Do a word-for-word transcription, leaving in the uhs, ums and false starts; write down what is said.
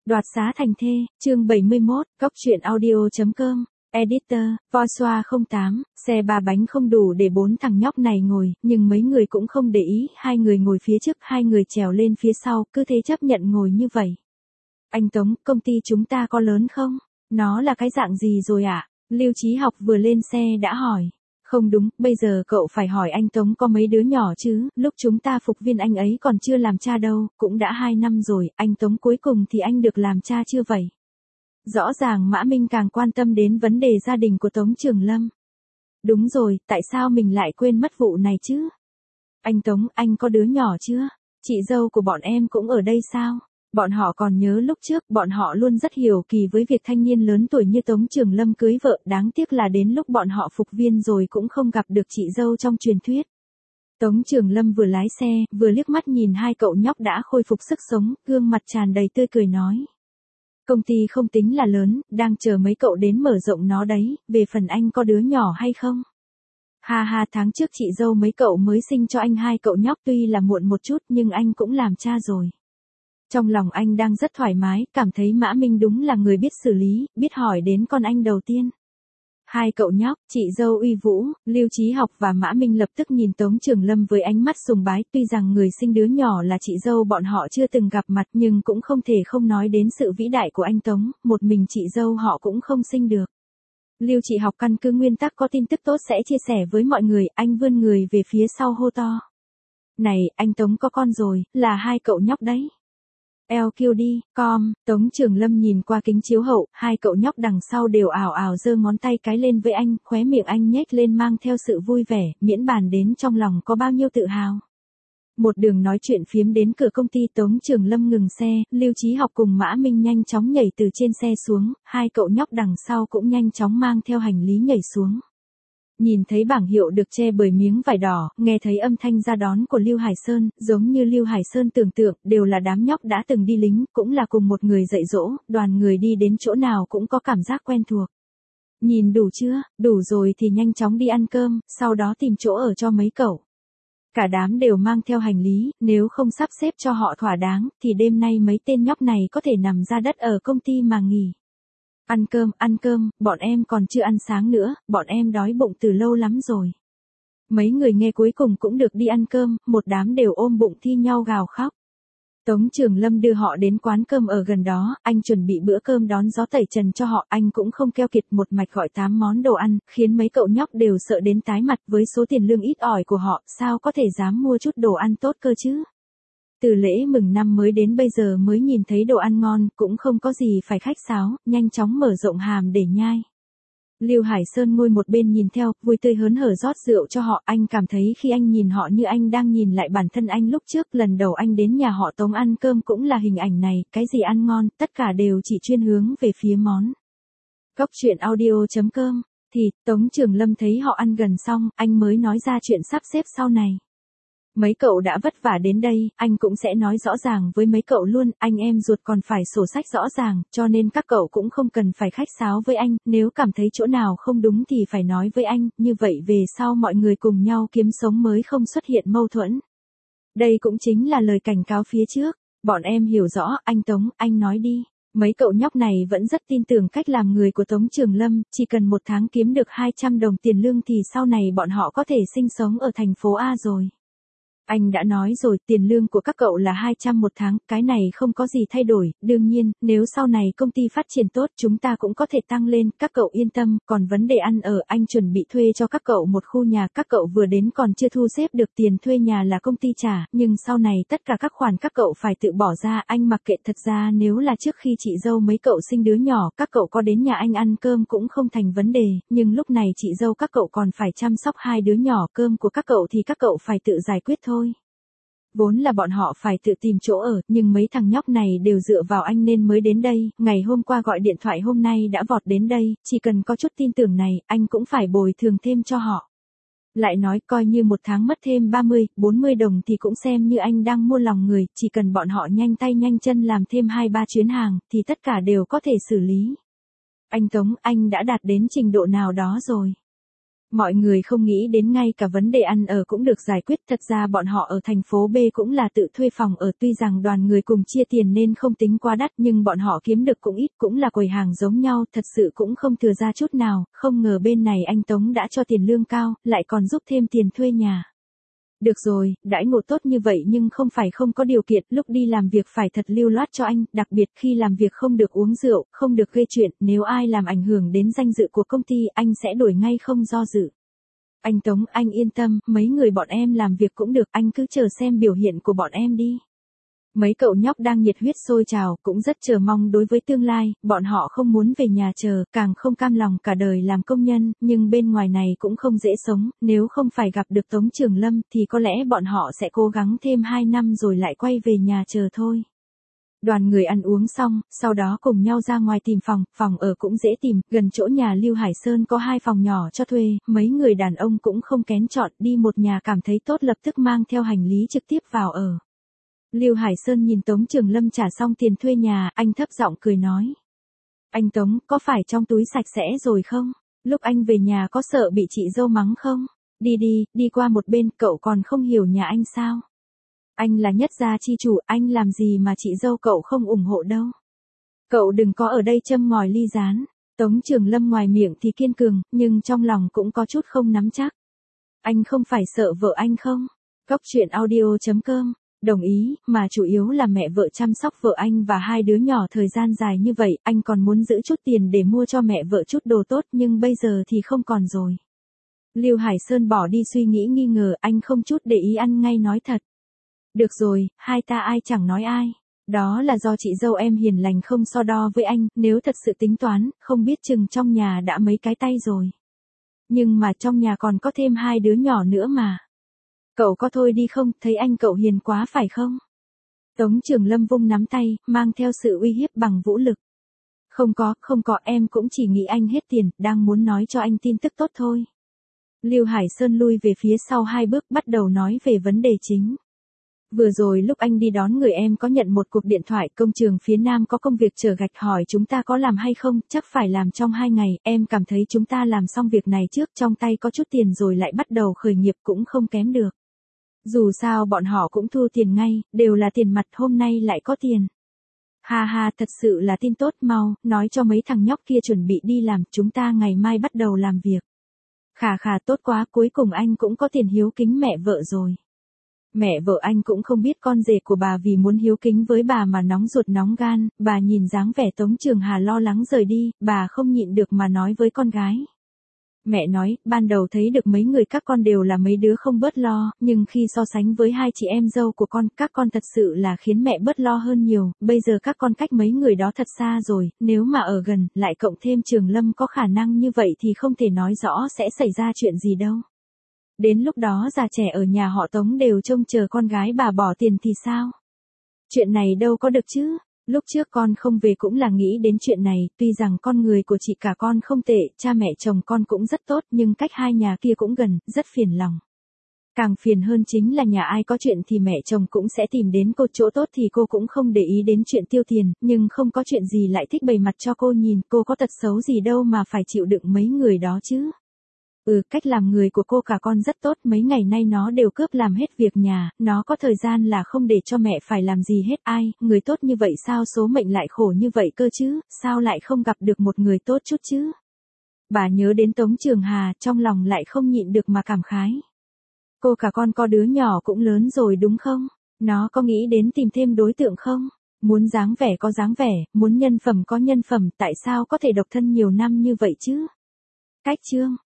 Đoạt xá thành thê, chương bảy mươi mốt, Cóc truyện audio.com, Editor, Voiceover không tám, xe ba bánh không đủ để bốn thằng nhóc này ngồi, nhưng mấy người cũng không để ý, hai người ngồi phía trước, hai người trèo lên phía sau, cứ thế chấp nhận ngồi như vậy. Anh Tống, công ty chúng ta có lớn không? Nó là cái dạng gì rồi ạ? À? Lưu Chí Học vừa lên xe đã hỏi. Không đúng, bây giờ cậu phải hỏi anh Tống có mấy đứa nhỏ chứ, lúc chúng ta phục viên anh ấy còn chưa làm cha đâu, cũng đã hai năm rồi, anh Tống cuối cùng thì anh được làm cha chưa vậy? Rõ ràng Mã Minh càng quan tâm đến vấn đề gia đình của Tống Trường Lâm. Đúng rồi, tại sao mình lại quên mất vụ này chứ? Anh Tống, anh có đứa nhỏ chưa? Chị dâu của bọn em cũng ở đây sao? Bọn họ còn nhớ lúc trước, bọn họ luôn rất hiểu kỳ với việc thanh niên lớn tuổi như Tống Trường Lâm cưới vợ, đáng tiếc là đến lúc bọn họ phục viên rồi cũng không gặp được chị dâu trong truyền thuyết. Tống Trường Lâm vừa lái xe, vừa liếc mắt nhìn hai cậu nhóc đã khôi phục sức sống, gương mặt tràn đầy tươi cười nói. Công ty không tính là lớn, đang chờ mấy cậu đến mở rộng nó đấy, về phần anh có đứa nhỏ hay không? Ha ha, tháng trước chị dâu mấy cậu mới sinh cho anh hai cậu nhóc, tuy là muộn một chút nhưng anh cũng làm cha rồi. Trong lòng anh đang rất thoải mái, cảm thấy Mã Minh đúng là người biết xử lý, biết hỏi đến con anh đầu tiên. Hai cậu nhóc, chị dâu uy vũ, Lưu Chí Học và Mã Minh lập tức nhìn Tống Trường Lâm với ánh mắt sùng bái, tuy rằng người sinh đứa nhỏ là chị dâu bọn họ chưa từng gặp mặt nhưng cũng không thể không nói đến sự vĩ đại của anh Tống, một mình chị dâu họ cũng không sinh được. Lưu Chị Học căn cứ nguyên tắc có tin tức tốt sẽ chia sẻ với mọi người, anh vươn người về phía sau hô to. Này, anh Tống có con rồi, là hai cậu nhóc đấy. lờ quy đi, com, Tống Trường Lâm nhìn qua kính chiếu hậu, hai cậu nhóc đằng sau đều ảo ảo giơ ngón tay cái lên với anh, khóe miệng anh nhếch lên mang theo sự vui vẻ, miễn bàn đến trong lòng có bao nhiêu tự hào. Một đường nói chuyện phiếm đến cửa công ty Tống Trường Lâm ngừng xe, Lưu Chí Học cùng Mã Minh nhanh chóng nhảy từ trên xe xuống, hai cậu nhóc đằng sau cũng nhanh chóng mang theo hành lý nhảy xuống. Nhìn thấy bảng hiệu được che bởi miếng vải đỏ, nghe thấy âm thanh ra đón của Lưu Hải Sơn, giống như Lưu Hải Sơn tưởng tượng, đều là đám nhóc đã từng đi lính, cũng là cùng một người dạy dỗ, đoàn người đi đến chỗ nào cũng có cảm giác quen thuộc. Nhìn đủ chưa, đủ rồi thì nhanh chóng đi ăn cơm, sau đó tìm chỗ ở cho mấy cậu. Cả đám đều mang theo hành lý, nếu không sắp xếp cho họ thỏa đáng, thì đêm nay mấy tên nhóc này có thể nằm ra đất ở công ty mà nghỉ. Ăn cơm, ăn cơm, bọn em còn chưa ăn sáng nữa, bọn em đói bụng từ lâu lắm rồi. Mấy người nghe cuối cùng cũng được đi ăn cơm, một đám đều ôm bụng thi nhau gào khóc. Tống Trường Lâm đưa họ đến quán cơm ở gần đó, anh chuẩn bị bữa cơm đón gió tẩy trần cho họ, anh cũng không keo kiệt một mạch gọi tám món đồ ăn, khiến mấy cậu nhóc đều sợ đến tái mặt với số tiền lương ít ỏi của họ, sao có thể dám mua chút đồ ăn tốt cơ chứ. Từ lễ mừng năm mới đến bây giờ mới nhìn thấy đồ ăn ngon, cũng không có gì phải khách sáo, nhanh chóng mở rộng hàm để nhai. Lưu Hải Sơn ngồi một bên nhìn theo, vui tươi hớn hở rót rượu cho họ, anh cảm thấy khi anh nhìn họ như anh đang nhìn lại bản thân anh lúc trước, lần đầu anh đến nhà họ Tống ăn cơm cũng là hình ảnh này, cái gì ăn ngon, tất cả đều chỉ chuyên hướng về phía món. Cóc truyện audio.com, thì, Tống Trường Lâm thấy họ ăn gần xong, anh mới nói ra chuyện sắp xếp sau này. Mấy cậu đã vất vả đến đây, anh cũng sẽ nói rõ ràng với mấy cậu luôn, anh em ruột còn phải sổ sách rõ ràng, cho nên các cậu cũng không cần phải khách sáo với anh, nếu cảm thấy chỗ nào không đúng thì phải nói với anh, như vậy về sau mọi người cùng nhau kiếm sống mới không xuất hiện mâu thuẫn. Đây cũng chính là lời cảnh cáo phía trước, bọn em hiểu rõ, anh Tống, anh nói đi. Mấy cậu nhóc này vẫn rất tin tưởng cách làm người của Tống Trường Lâm, chỉ cần một tháng kiếm được hai trăm đồng tiền lương thì sau này bọn họ có thể sinh sống ở thành phố A rồi. Anh đã nói rồi, tiền lương của các cậu là hai trăm một tháng, cái này không có gì thay đổi, đương nhiên, nếu sau này công ty phát triển tốt chúng ta cũng có thể tăng lên, các cậu yên tâm, còn vấn đề ăn ở, anh chuẩn bị thuê cho các cậu một khu nhà, các cậu vừa đến còn chưa thu xếp được tiền thuê nhà là công ty trả, nhưng sau này tất cả các khoản các cậu phải tự bỏ ra, anh mặc kệ, thật ra nếu là trước khi chị dâu mấy cậu sinh đứa nhỏ, các cậu có đến nhà anh ăn cơm cũng không thành vấn đề, nhưng lúc này chị dâu các cậu còn phải chăm sóc hai đứa nhỏ, cơm của các cậu thì các cậu phải tự giải quyết thôi. Vốn là bọn họ phải tự tìm chỗ ở, nhưng mấy thằng nhóc này đều dựa vào anh nên mới đến đây, ngày hôm qua gọi điện thoại hôm nay đã vọt đến đây, chỉ cần có chút tin tưởng này, anh cũng phải bồi thường thêm cho họ. Lại nói coi như một tháng mất thêm ba mươi, bốn mươi đồng thì cũng xem như anh đang mua lòng người, chỉ cần bọn họ nhanh tay nhanh chân làm thêm hai ba chuyến hàng, thì tất cả đều có thể xử lý. Anh Tống, anh đã đạt đến trình độ nào đó rồi? Mọi người không nghĩ đến ngay cả vấn đề ăn ở cũng được giải quyết, thật ra bọn họ ở thành phố B cũng là tự thuê phòng ở, tuy rằng đoàn người cùng chia tiền nên không tính quá đắt nhưng bọn họ kiếm được cũng ít, cũng là quầy hàng giống nhau, thật sự cũng không thừa ra chút nào, không ngờ bên này anh Tống đã cho tiền lương cao, lại còn giúp thêm tiền thuê nhà. Được rồi, đãi ngộ tốt như vậy nhưng không phải không có điều kiện, lúc đi làm việc phải thật lưu loát cho anh, đặc biệt khi làm việc không được uống rượu, không được gây chuyện, nếu ai làm ảnh hưởng đến danh dự của công ty, anh sẽ đuổi ngay không do dự. Anh Tống, anh yên tâm, mấy người bọn em làm việc cũng được, anh cứ chờ xem biểu hiện của bọn em đi. Mấy cậu nhóc đang nhiệt huyết sôi trào, cũng rất chờ mong đối với tương lai, bọn họ không muốn về nhà chờ, càng không cam lòng cả đời làm công nhân, nhưng bên ngoài này cũng không dễ sống, nếu không phải gặp được Tống Trường Lâm thì có lẽ bọn họ sẽ cố gắng thêm hai năm rồi lại quay về nhà chờ thôi. Đoàn người ăn uống xong, sau đó cùng nhau ra ngoài tìm phòng, phòng ở cũng dễ tìm, gần chỗ nhà Lưu Hải Sơn có hai phòng nhỏ cho thuê, mấy người đàn ông cũng không kén chọn, đi một nhà cảm thấy tốt lập tức mang theo hành lý trực tiếp vào ở. Lưu Hải Sơn nhìn Tống Trường Lâm trả xong tiền thuê nhà, anh thấp giọng cười nói. Anh Tống, có phải trong túi sạch sẽ rồi không? Lúc anh về nhà có sợ bị chị dâu mắng không? Đi đi, đi qua một bên, cậu còn không hiểu nhà anh sao? Anh là nhất gia chi chủ, anh làm gì mà chị dâu cậu không ủng hộ đâu. Cậu đừng có ở đây châm ngòi ly gián. Tống Trường Lâm ngoài miệng thì kiên cường, nhưng trong lòng cũng có chút không nắm chắc. Anh không phải sợ vợ anh không? Cóc truyện audio chấm com. Đồng ý, mà chủ yếu là mẹ vợ chăm sóc vợ anh và hai đứa nhỏ thời gian dài như vậy, anh còn muốn giữ chút tiền để mua cho mẹ vợ chút đồ tốt nhưng bây giờ thì không còn rồi. Lưu Hải Sơn bỏ đi suy nghĩ nghi ngờ, anh không chút để ý ăn ngay nói thật. Được rồi, hai ta ai chẳng nói ai. Đó là do chị dâu em hiền lành không so đo với anh, nếu thật sự tính toán, không biết chừng trong nhà đã mấy cái tay rồi. Nhưng mà trong nhà còn có thêm hai đứa nhỏ nữa mà. Cậu có thôi đi không, thấy anh cậu hiền quá phải không? Tống Trường Lâm vung nắm tay, mang theo sự uy hiếp bằng vũ lực. Không có, không có, em cũng chỉ nghĩ anh hết tiền, đang muốn nói cho anh tin tức tốt thôi. Lưu Hải Sơn lui về phía sau hai bước bắt đầu nói về vấn đề chính. Vừa rồi lúc anh đi đón người em có nhận một cuộc điện thoại, công trường phía Nam có công việc chở gạch hỏi chúng ta có làm hay không, chắc phải làm trong hai ngày, em cảm thấy chúng ta làm xong việc này trước, trong tay có chút tiền rồi lại bắt đầu khởi nghiệp cũng không kém được. Dù sao bọn họ cũng thu tiền ngay, đều là tiền mặt, hôm nay lại có tiền. Ha ha, thật sự là tin tốt, mau, nói cho mấy thằng nhóc kia chuẩn bị đi làm, chúng ta ngày mai bắt đầu làm việc. Khà khà, tốt quá, cuối cùng anh cũng có tiền hiếu kính mẹ vợ rồi. Mẹ vợ anh cũng không biết con rể của bà vì muốn hiếu kính với bà mà nóng ruột nóng gan, bà nhìn dáng vẻ Tống Trường Hà lo lắng rời đi, bà không nhịn được mà nói với con gái. Mẹ nói, ban đầu thấy được mấy người các con đều là mấy đứa không bớt lo, nhưng khi so sánh với hai chị em dâu của con, các con thật sự là khiến mẹ bớt lo hơn nhiều, bây giờ các con cách mấy người đó thật xa rồi, nếu mà ở gần, lại cộng thêm Trường Lâm có khả năng như vậy thì không thể nói rõ sẽ xảy ra chuyện gì đâu. Đến lúc đó già trẻ ở nhà họ Tống đều trông chờ con gái bà bỏ tiền thì sao? Chuyện này đâu có được chứ? Lúc trước con không về cũng là nghĩ đến chuyện này, tuy rằng con người của chị cả con không tệ, cha mẹ chồng con cũng rất tốt, nhưng cách hai nhà kia cũng gần, rất phiền lòng. Càng phiền hơn chính là nhà ai có chuyện thì mẹ chồng cũng sẽ tìm đến cô, chỗ tốt thì cô cũng không để ý đến chuyện tiêu tiền, nhưng không có chuyện gì lại thích bày mặt cho cô nhìn, cô có tật xấu gì đâu mà phải chịu đựng mấy người đó chứ. Ừ, cách làm người của cô cả con rất tốt, mấy ngày nay nó đều cướp làm hết việc nhà, nó có thời gian là không để cho mẹ phải làm gì hết. Ai, người tốt như vậy sao số mệnh lại khổ như vậy cơ chứ, sao lại không gặp được một người tốt chút chứ. Bà nhớ đến Tống Trường Hà, trong lòng lại không nhịn được mà cảm khái. Cô cả con có đứa nhỏ cũng lớn rồi đúng không? Nó có nghĩ đến tìm thêm đối tượng không? Muốn dáng vẻ có dáng vẻ, muốn nhân phẩm có nhân phẩm, tại sao có thể độc thân nhiều năm như vậy chứ? Cách chương